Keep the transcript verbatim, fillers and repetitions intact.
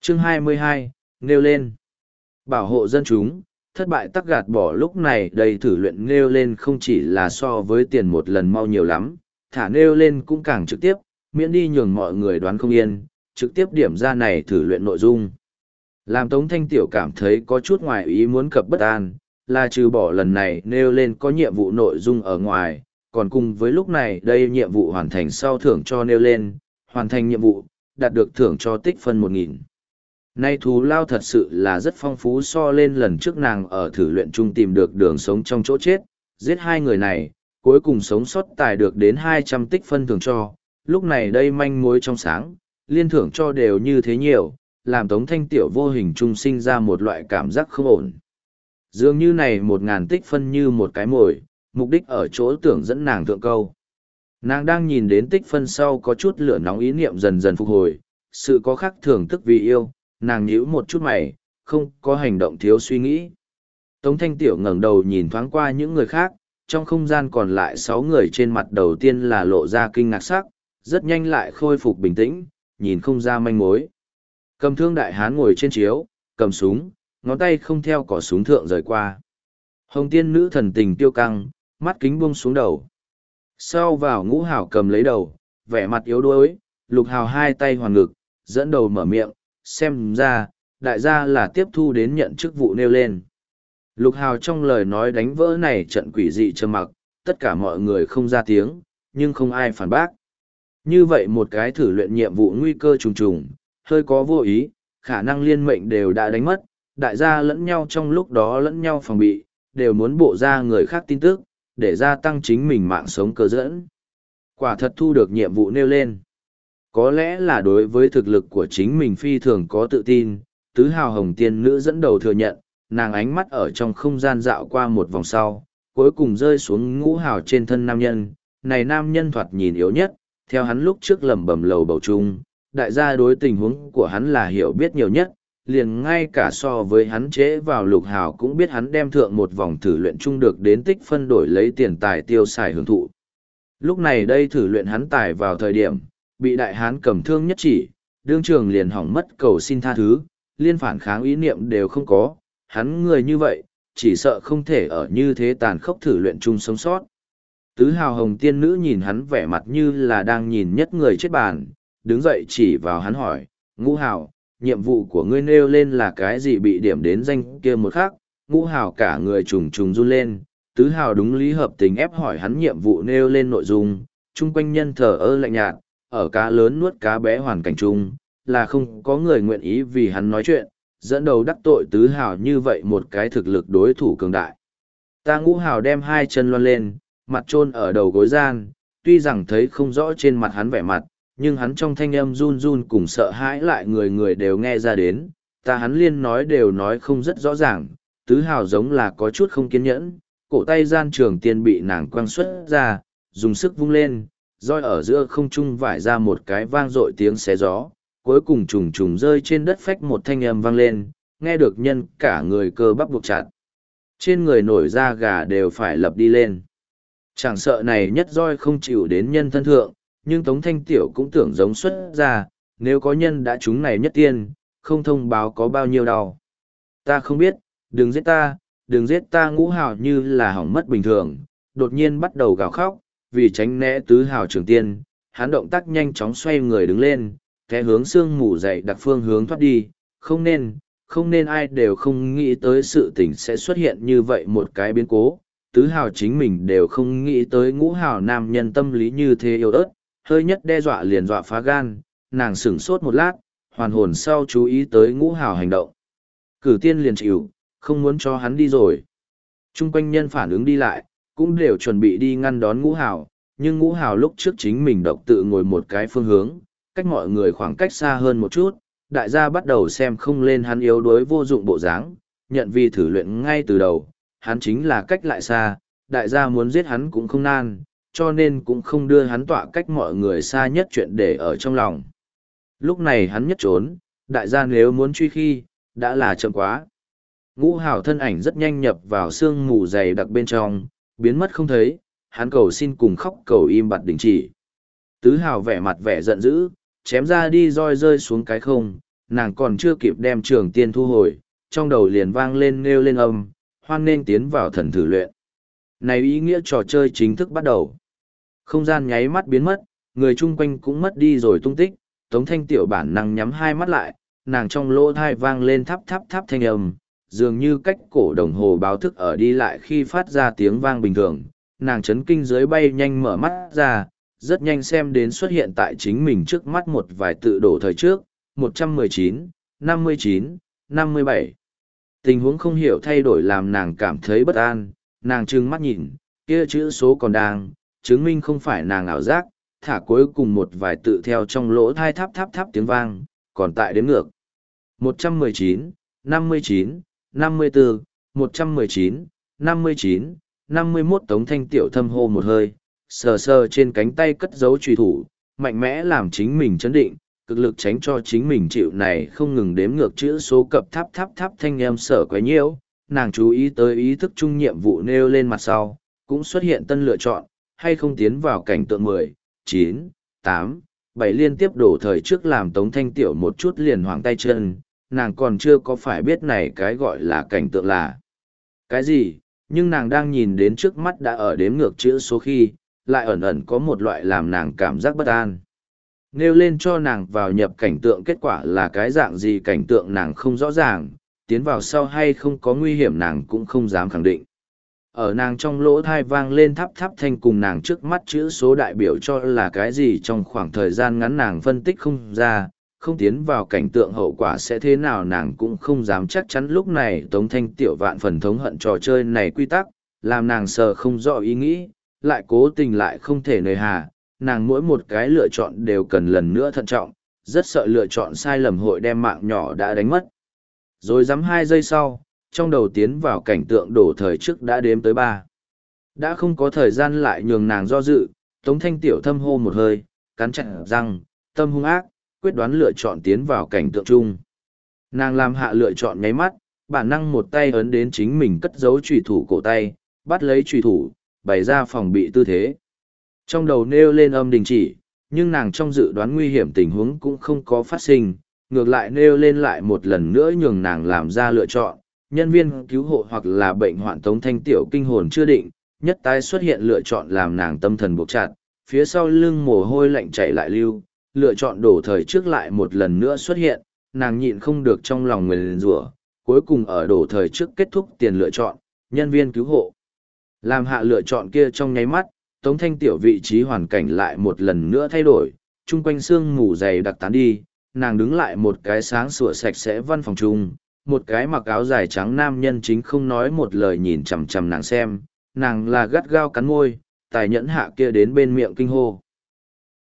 Chương hai mươi hai, nêu lên. Bảo hộ dân chúng, thất bại tắc gạt bỏ lúc này đây thử luyện nêu lên không chỉ là so với tiền một lần mau nhiều lắm, thả nêu lên cũng càng trực tiếp, miễn đi nhường mọi người đoán không yên, trực tiếp điểm ra này thử luyện nội dung. Làm Tống Thanh Tiểu cảm thấy có chút ngoài ý muốn cập bất an, là trừ bỏ lần này nêu lên có nhiệm vụ nội dung ở ngoài, còn cùng với lúc này đây nhiệm vụ hoàn thành sau thưởng cho nêu lên, hoàn thành nhiệm vụ, đạt được thưởng cho tích phân một nghìn. Nay thú lao thật sự là rất phong phú so lên lần trước nàng ở thử luyện chung tìm được đường sống trong chỗ chết, giết hai người này, cuối cùng sống sót tài được đến hai trăm tích phân thưởng cho, lúc này đây manh mối trong sáng, liên thưởng cho đều như thế nhiều, làm Tống Thanh Tiểu vô hình trung sinh ra một loại cảm giác không ổn. Dường như này một ngàn tích phân như một cái mồi, mục đích ở chỗ tưởng dẫn nàng thượng câu. Nàng đang nhìn đến tích phân sau có chút lửa nóng ý niệm dần dần phục hồi, sự có khác thường tức vì yêu, nàng nhíu một chút mày, không có hành động thiếu suy nghĩ. Tống Thanh Tiểu ngẩng đầu nhìn thoáng qua những người khác, trong không gian còn lại sáu người trên mặt đầu tiên là lộ ra kinh ngạc sắc, rất nhanh lại khôi phục bình tĩnh, nhìn không ra manh mối. Cầm thương đại hán ngồi trên chiếu, cầm súng, ngón tay không theo cỏ súng thượng rời qua. Hồng tiên nữ thần tình tiêu căng, mắt kính buông xuống đầu. Sau vào ngũ hào cầm lấy đầu, vẻ mặt yếu đuối, lục hào hai tay hoàn ngực, dẫn đầu mở miệng, xem ra, đại gia là tiếp thu đến nhận chức vụ nêu lên. Lục hào trong lời nói đánh vỡ này trận quỷ dị trầm mặc, tất cả mọi người không ra tiếng, nhưng không ai phản bác. Như vậy một cái thử luyện nhiệm vụ nguy cơ trùng trùng, hơi có vô ý, khả năng liên mệnh đều đã đánh mất, đại gia lẫn nhau trong lúc đó lẫn nhau phòng bị, đều muốn bộ ra người khác tin tức, để gia tăng chính mình mạng sống cơ dẫn. Quả thật thu được nhiệm vụ nêu lên. Có lẽ là đối với thực lực của chính mình phi thường có tự tin, tứ hào hồng tiên nữ dẫn đầu thừa nhận, nàng ánh mắt ở trong không gian dạo qua một vòng sau, cuối cùng rơi xuống ngũ hào trên thân nam nhân, này nam nhân thoạt nhìn yếu nhất, theo hắn lúc trước lẩm bẩm lầu bầu chung, đại gia đối tình huống của hắn là hiểu biết nhiều nhất, liền ngay cả so với hắn chế vào lục hào cũng biết hắn đem thượng một vòng thử luyện chung được đến tích phân đổi lấy tiền tài tiêu xài hưởng thụ. Lúc này đây thử luyện hắn tài vào thời điểm, bị đại hán cầm thương nhất chỉ, đương trường liền hỏng mất cầu xin tha thứ, liên phản kháng ý niệm đều không có, hắn người như vậy, chỉ sợ không thể ở như thế tàn khốc thử luyện chung sống sót. Tứ hào hồng tiên nữ nhìn hắn vẻ mặt như là đang nhìn nhất người chết bàn, đứng dậy chỉ vào hắn hỏi, ngũ hào, nhiệm vụ của ngươi nêu lên là cái gì bị điểm đến danh kia một khác, ngũ hào cả người trùng trùng run lên, tứ hào đúng lý hợp tình ép hỏi hắn nhiệm vụ nêu lên nội dung, chung quanh nhân thờ ơ lạnh nhạt, ở cá lớn nuốt cá bé hoàn cảnh chung, là không có người nguyện ý vì hắn nói chuyện, dẫn đầu đắc tội tứ hào như vậy một cái thực lực đối thủ cường đại. Ta ngũ hào đem hai chân loan lên, mặt chôn ở đầu gối gian, tuy rằng thấy không rõ trên mặt hắn vẻ mặt, nhưng hắn trong thanh âm run run cùng sợ hãi lại người người đều nghe ra đến, ta hắn liên nói đều nói không rất rõ ràng, tứ hào giống là có chút không kiên nhẫn, cổ tay gian trường tiên bị nàng quăng xuất ra, dùng sức vung lên, roi ở giữa không trung vải ra một cái vang dội tiếng xé gió, cuối cùng trùng trùng rơi trên đất phách một thanh âm vang lên, nghe được nhân cả người cơ bắp buộc chặt. Trên người nổi da gà đều phải lập đi lên. Chẳng sợ này nhất roi không chịu đến nhân thân thượng, nhưng Tống Thanh Tiểu cũng tưởng giống xuất ra, nếu có nhân đã trúng này nhất tiên, không thông báo có bao nhiêu đau. Ta không biết, đừng giết ta, đừng giết ta ngũ hào như là hỏng mất bình thường, đột nhiên bắt đầu gào khóc, vì tránh né tứ hào trường tiên, hắn động tác nhanh chóng xoay người đứng lên, té hướng xương mù dậy đặc phương hướng thoát đi, không nên, không nên ai đều không nghĩ tới sự tình sẽ xuất hiện như vậy một cái biến cố, tứ hào chính mình đều không nghĩ tới ngũ hào nam nhân tâm lý như thế yêu ớt, hơi nhất đe dọa liền dọa phá gan, nàng sửng sốt một lát, hoàn hồn sau chú ý tới ngũ hào hành động. Cử tiên liền chịu, không muốn cho hắn đi rồi. Trung quanh nhân phản ứng đi lại, cũng đều chuẩn bị đi ngăn đón ngũ hào, nhưng ngũ hào lúc trước chính mình độc tự ngồi một cái phương hướng, cách mọi người khoảng cách xa hơn một chút, đại gia bắt đầu xem không lên hắn yếu đuối vô dụng bộ dáng, nhận vì thử luyện ngay từ đầu, hắn chính là cách lại xa, đại gia muốn giết hắn cũng không nan, cho nên cũng không đưa hắn tọa cách mọi người xa nhất chuyện để ở trong lòng. Lúc này hắn nhất trốn, đại gia nếu muốn truy khi, đã là chậm quá. Ngũ hào thân ảnh rất nhanh nhập vào sương mù dày đặc bên trong, biến mất không thấy, hắn cầu xin cùng khóc cầu im bặt đình chỉ. Tứ hào vẻ mặt vẻ giận dữ, chém ra đi roi rơi xuống cái không, nàng còn chưa kịp đem trường tiên thu hồi, trong đầu liền vang lên nêu lên âm, hoan nên tiến vào thần thử luyện. Này ý nghĩa trò chơi chính thức bắt đầu. Không gian nháy mắt biến mất, người chung quanh cũng mất đi rồi tung tích, Tống Thanh Tiểu bản năng nhắm hai mắt lại, nàng trong lỗ thai vang lên thắp thắp thắp thanh âm, dường như cách cổ đồng hồ báo thức ở đi lại khi phát ra tiếng vang bình thường, nàng chấn kinh dưới bay nhanh mở mắt ra, rất nhanh xem đến xuất hiện tại chính mình trước mắt một vài tự đổ thời trước, một trăm mười chín, năm mươi chín, năm mươi bảy. Tình huống không hiểu thay đổi làm nàng cảm thấy bất an, nàng trừng mắt nhìn, kia chữ số còn đang, chứng minh không phải nàng ảo giác, thả cuối cùng một vài tự theo trong lỗ thai tháp tháp tháp tiếng vang, còn tại đếm ngược. một trăm mười chín, năm mươi chín, năm mươi bốn, một trăm mười chín, năm mươi chín, năm mươi mốt. Tống Thanh Tiểu thâm hô một hơi, sờ sờ trên cánh tay cất giấu trùy thủ, mạnh mẽ làm chính mình chấn định, cực lực tránh cho chính mình chịu này không ngừng đếm ngược chữ số cập tháp tháp tháp thanh em sở quấy nhiễu. Nàng chú ý tới ý thức chung nhiệm vụ nêu lên mặt sau, cũng xuất hiện tân lựa chọn, hay không tiến vào cảnh tượng mười, chín, tám, bảy liên tiếp đổ thời trước làm Tống Thanh Tiểu một chút liền hoảng tay chân, nàng còn chưa có phải biết này cái gọi là cảnh tượng là cái gì, nhưng nàng đang nhìn đến trước mắt đã ở đếm ngược chữ số khi, lại ẩn ẩn có một loại làm nàng cảm giác bất an. Nêu lên cho nàng vào nhập cảnh tượng kết quả là cái dạng gì cảnh tượng nàng không rõ ràng, tiến vào sau hay không có nguy hiểm nàng cũng không dám khẳng định. Ở nàng trong lỗ thai vang lên tháp tháp thanh cùng nàng trước mắt chữ số đại biểu cho là cái gì trong khoảng thời gian ngắn nàng phân tích không ra, không tiến vào cảnh tượng hậu quả sẽ thế nào nàng cũng không dám chắc chắn. Lúc này Tống Thanh Tiểu vạn phần thống hận trò chơi này quy tắc, làm nàng sờ không rõ ý nghĩ, lại cố tình lại không thể nời hà, nàng mỗi một cái lựa chọn đều cần lần nữa thận trọng, rất sợ lựa chọn sai lầm hội đem mạng nhỏ đã đánh mất. Rồi dám hai giây sau, trong đầu tiến vào cảnh tượng đổ thời trước đã đếm tới ba. Đã không có thời gian lại nhường nàng do dự, Tống Thanh Tiểu thâm hô một hơi, cắn chặt răng, tâm hung ác, quyết đoán lựa chọn tiến vào cảnh tượng chung. Nàng làm hạ lựa chọn nháy mắt, bản năng một tay ấn đến chính mình cất giấu trùy thủ cổ tay, bắt lấy trùy thủ, bày ra phòng bị tư thế. Trong đầu nêu lên âm đình chỉ, nhưng nàng trong dự đoán nguy hiểm tình huống cũng không có phát sinh, ngược lại nêu lên lại một lần nữa nhường nàng làm ra lựa chọn. Nhân viên cứu hộ hoặc là bệnh hoạn Tống Thanh Tiểu kinh hồn chưa định, nhất tái xuất hiện lựa chọn làm nàng tâm thần buộc chặt, phía sau lưng mồ hôi lạnh chảy lại lưu, lựa chọn đổ thời trước lại một lần nữa xuất hiện, nàng nhịn không được trong lòng nguyền rủa, cuối cùng ở đổ thời trước kết thúc tiền lựa chọn, nhân viên cứu hộ. Làm hạ lựa chọn kia trong nháy mắt, Tống Thanh Tiểu vị trí hoàn cảnh lại một lần nữa thay đổi, chung quanh sương mù dày đặc tán đi, nàng đứng lại một cái sáng sủa sạch sẽ văn phòng chung, một cái mặc áo dài trắng nam nhân chính không nói một lời nhìn chằm chằm nàng xem, nàng là gắt gao cắn môi, tài nhẫn hạ kia đến bên miệng kinh hô.